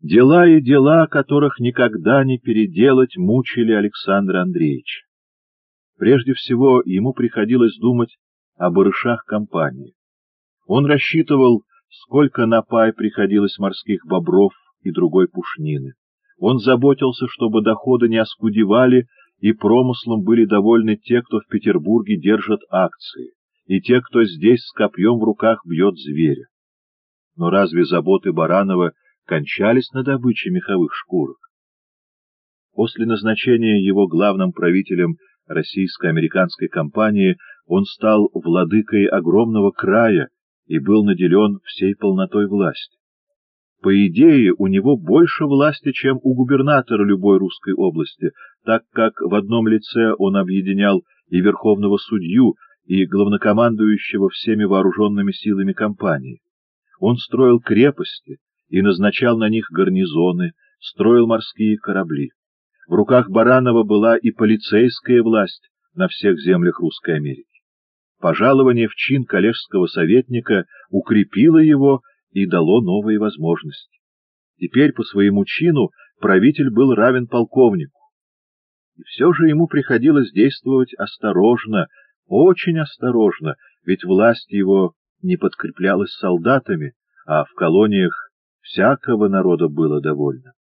Дела и дела, которых никогда не переделать, мучили Александра Андреевича. Прежде всего, ему приходилось думать о барышах компании. Он рассчитывал, сколько на пай приходилось морских бобров и другой пушнины. Он заботился, чтобы доходы не оскудевали, и промыслом были довольны те, кто в Петербурге держит акции, и те, кто здесь с копьем в руках бьет зверя. Но разве заботы Баранова кончались на добыче меховых шкурок? После назначения его главным правителем российско-американской компании он стал владыкой огромного края и был наделен всей полнотой власти. По идее, у него больше власти, чем у губернатора любой русской области, так как в одном лице он объединял и верховного судью, и главнокомандующего всеми вооруженными силами компании. Он строил крепости и назначал на них гарнизоны, строил морские корабли. В руках Баранова была и полицейская власть на всех землях Русской Америки. Пожалование в чин коллежского советника укрепило его и дало новые возможности. Теперь по своему чину правитель был равен полковнику. И все же ему приходилось действовать осторожно, очень осторожно, ведь власть его не подкреплялась солдатами, а в колониях всякого народа было довольно.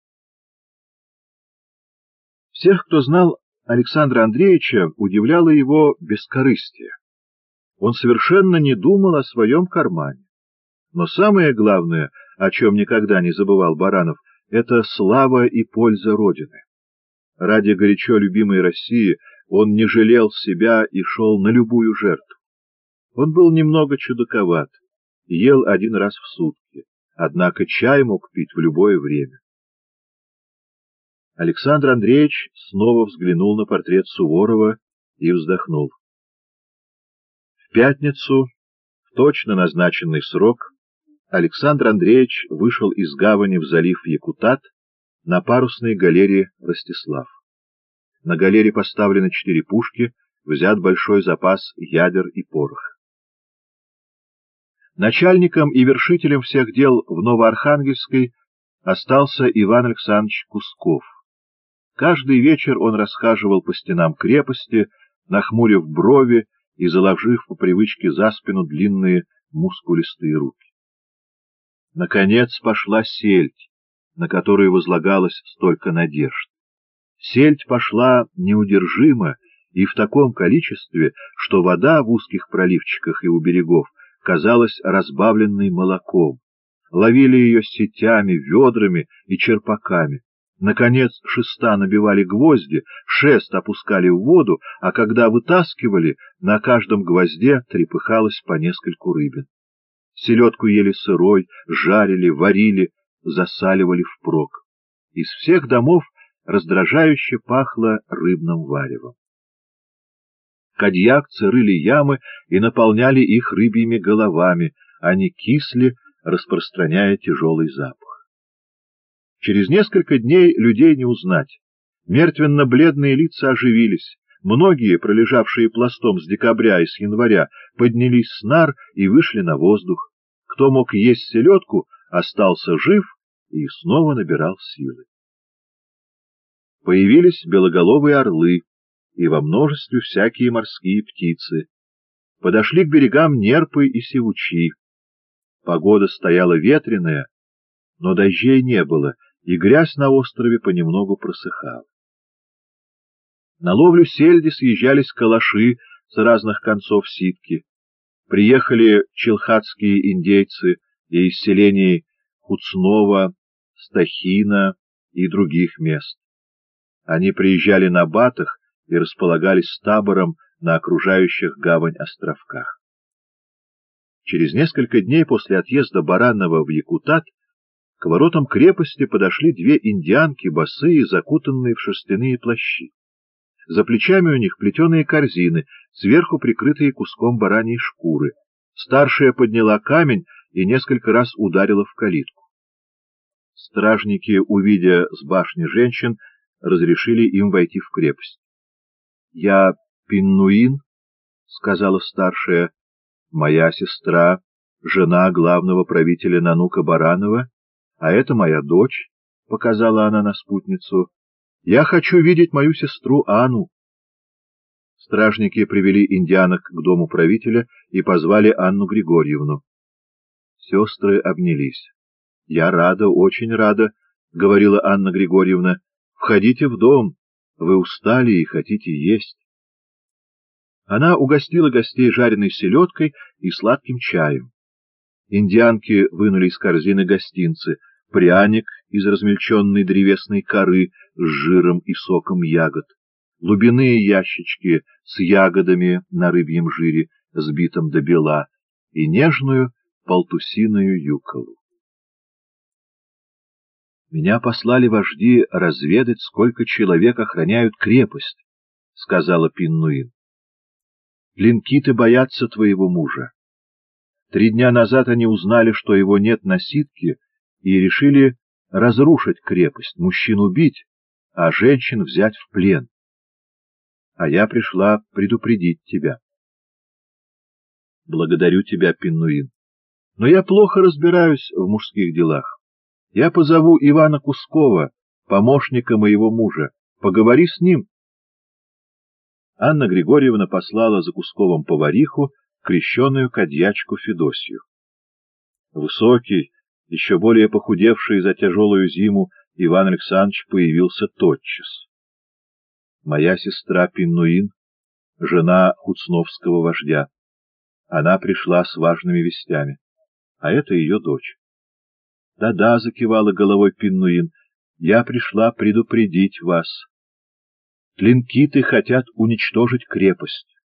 Всех, кто знал Александра Андреевича, удивляло его бескорыстие. Он совершенно не думал о своем кармане. Но самое главное, о чем никогда не забывал Баранов, это слава и польза Родины. Ради горячо любимой России он не жалел себя и шел на любую жертву. Он был немного чудаковат, ел один раз в сутки, однако чай мог пить в любое время. Александр Андреевич снова взглянул на портрет Суворова и вздохнул. В пятницу, в точно назначенный срок, Александр Андреевич вышел из гавани в залив Якутат на парусной галере «Ростислав». На галере поставлены 4 пушки, взят большой запас ядер и пороха. Начальником и вершителем всех дел в Новоархангельской остался Иван Александрович Кусков. Каждый вечер он расхаживал по стенам крепости, нахмурив брови и заложив по привычке за спину длинные мускулистые руки. Наконец пошла сельдь, на которую возлагалось столько надежд. Сельдь пошла неудержимо и в таком количестве, что вода в узких проливчиках и у берегов казалась разбавленной молоком. Ловили ее сетями, ведрами и черпаками. Наконец шеста набивали гвозди, шест опускали в воду, а когда вытаскивали, на каждом гвозде трепыхалось по нескольку рыбин. Селедку ели сырой, жарили, варили, засаливали впрок. Из всех домов раздражающе пахло рыбным варевом. Кадьякцы рыли ямы и наполняли их рыбьими головами, они кисли, распространяя тяжелый запах. Через несколько дней людей не узнать. Мертвенно-бледные лица оживились. Многие, пролежавшие пластом с декабря и с января, поднялись с нар и вышли на воздух. Кто мог есть селедку, остался жив и снова набирал силы. Появились белоголовые орлы и во множестве всякие морские птицы. Подошли к берегам нерпы и сивучи. Погода стояла ветреная, но дождей не было, и грязь на острове понемногу просыхала. На ловлю сельди съезжались калаши с разных концов ситки. Приехали челхатские индейцы и из селений Хуцнова, Стахина и других мест. Они приезжали на батах и располагались с табором на окружающих гавань островках. Через несколько дней после отъезда Баранова в Якутат к воротам крепости подошли 2 индианки, босые, закутанные в шерстяные плащи. За плечами у них плетеные корзины, сверху прикрытые куском бараньей шкуры. Старшая подняла камень и несколько раз ударила в калитку. Стражники, увидя с башни женщин, разрешили им войти в крепость. — Я Пиннуин, — сказала старшая, — моя сестра, жена главного правителя Нанука Баранова, а это моя дочь, показала она на спутницу, — я хочу видеть мою сестру Анну. Стражники привели индианок к дому правителя и позвали Анну Григорьевну. Сестры обнялись. — Я рада, очень рада, — говорила Анна Григорьевна. — Входите в дом, вы устали и хотите есть. Она угостила гостей жареной селедкой и сладким чаем. Индианки вынули из корзины гостинцы, пряник из размельченной древесной коры с жиром и соком ягод, лубяные ящички с ягодами на рыбьем жире, сбитом до бела, и нежную полтусиную юколу. «Меня послали вожди разведать, сколько человек охраняют крепость», — сказала Пиннуин. «Тлинкиты боятся твоего мужа. 3 дня назад они узнали, что его нет на Ситке, и решили разрушить крепость, мужчин убить, а женщин взять в плен. А я пришла предупредить тебя». «Благодарю тебя, Пиннуин, но я плохо разбираюсь в мужских делах. Я позову Ивана Кускова, помощника моего мужа. Поговори с ним». Анна Григорьевна послала за Кусковым повариху, крещеную кадьячку Федосью. Высокий, еще более похудевший за тяжелую зиму, Иван Александрович появился тотчас. «Моя сестра Пиннуин, жена хуцновского вождя. Она пришла с важными вестями, а это ее дочь». «Да-да», — закивала головой Пиннуин, — «я пришла предупредить вас. Тлинкиты хотят уничтожить крепость.